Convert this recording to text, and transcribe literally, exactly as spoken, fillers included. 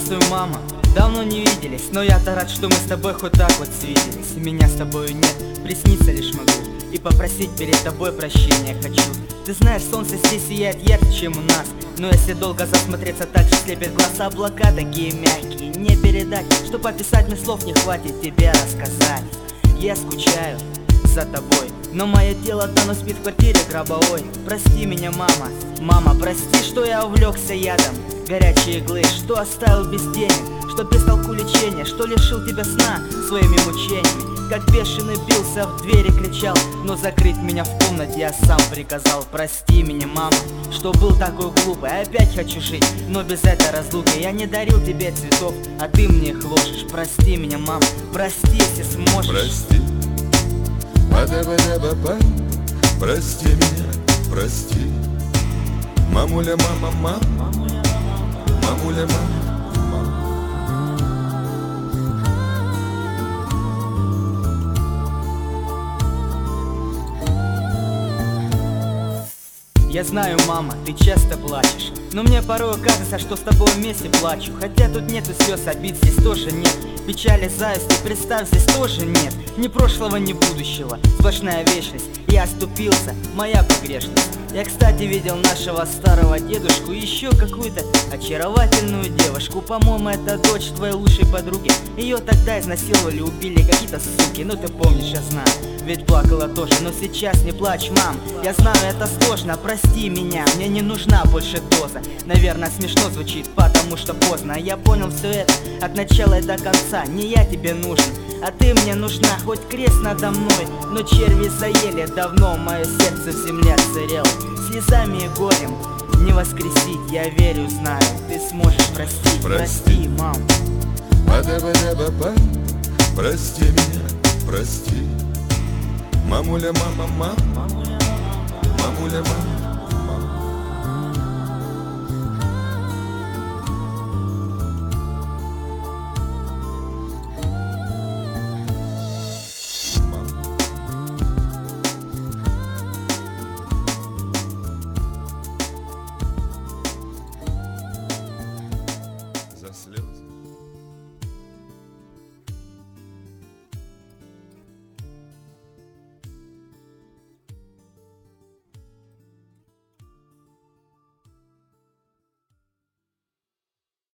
Здравствуй, мама, давно не виделись, но я-то рад, что мы с тобой хоть так вот свиделись. Меня с тобою нет, присниться лишь могу и попросить перед тобой прощения хочу. Ты знаешь, солнце здесь сияет ярче, чем у нас, но если долго засмотреться, так же слепят глаза. Облака такие мягкие, не передать, что пописать мне слов не хватит тебе рассказать. Я скучаю за тобой, но мое тело давно спит в квартире гробовой. Прости меня, мама, мама, прости, что я увлекся ядом горячей иглы, что оставил без денег, что без толку лечения, что лишил тебя сна своими мучениями. Как бешеный бился в двери, кричал, но закрыть меня в комнате я сам приказал. Прости меня, мама, что был такой глупый, опять хочу жить, но без этой разлуки. Я не дарил тебе цветов, а ты мне их ложишь. Прости меня, мама, прости, если сможешь. Прости, ба-да-ба-да-ба-ба, прости меня, прости. Мамуля, мама, мама, мамуля, мама. Я знаю, мама, ты часто плачешь, но мне порой кажется, что с тобой вместе плачу. Хотя тут нету слез, обид здесь тоже нет, печали, зависти, представь, здесь тоже нет. Ни прошлого, ни будущего, сплошная вечность. Я оступился, моя погрешность. Я, кстати, видел нашего старого дедушку и еще какую-то очаровательную девушку. По-моему, это дочь твоей лучшей подруги. Ее тогда изнасиловали, убили какие-то суки. Ну ты помнишь, я знаю, ведь плакала тоже. Но сейчас не плачь, мам, я знаю, это сложно. Прости меня, мне не нужна больше доза. Наверное, смешно звучит, потому что поздно. Я понял все это от начала и до конца. Не я тебе нужен, а ты мне нужна. Хоть крест надо мной, но черви заели давно. Мое сердце в земле отсырело. Слезами и горем не воскресить, я верю, знаю, ты сможешь простить. Прости, прости, мам. Ба-да-ба-да-ба-ба, прости меня, прости. Мамуля, мама, мама.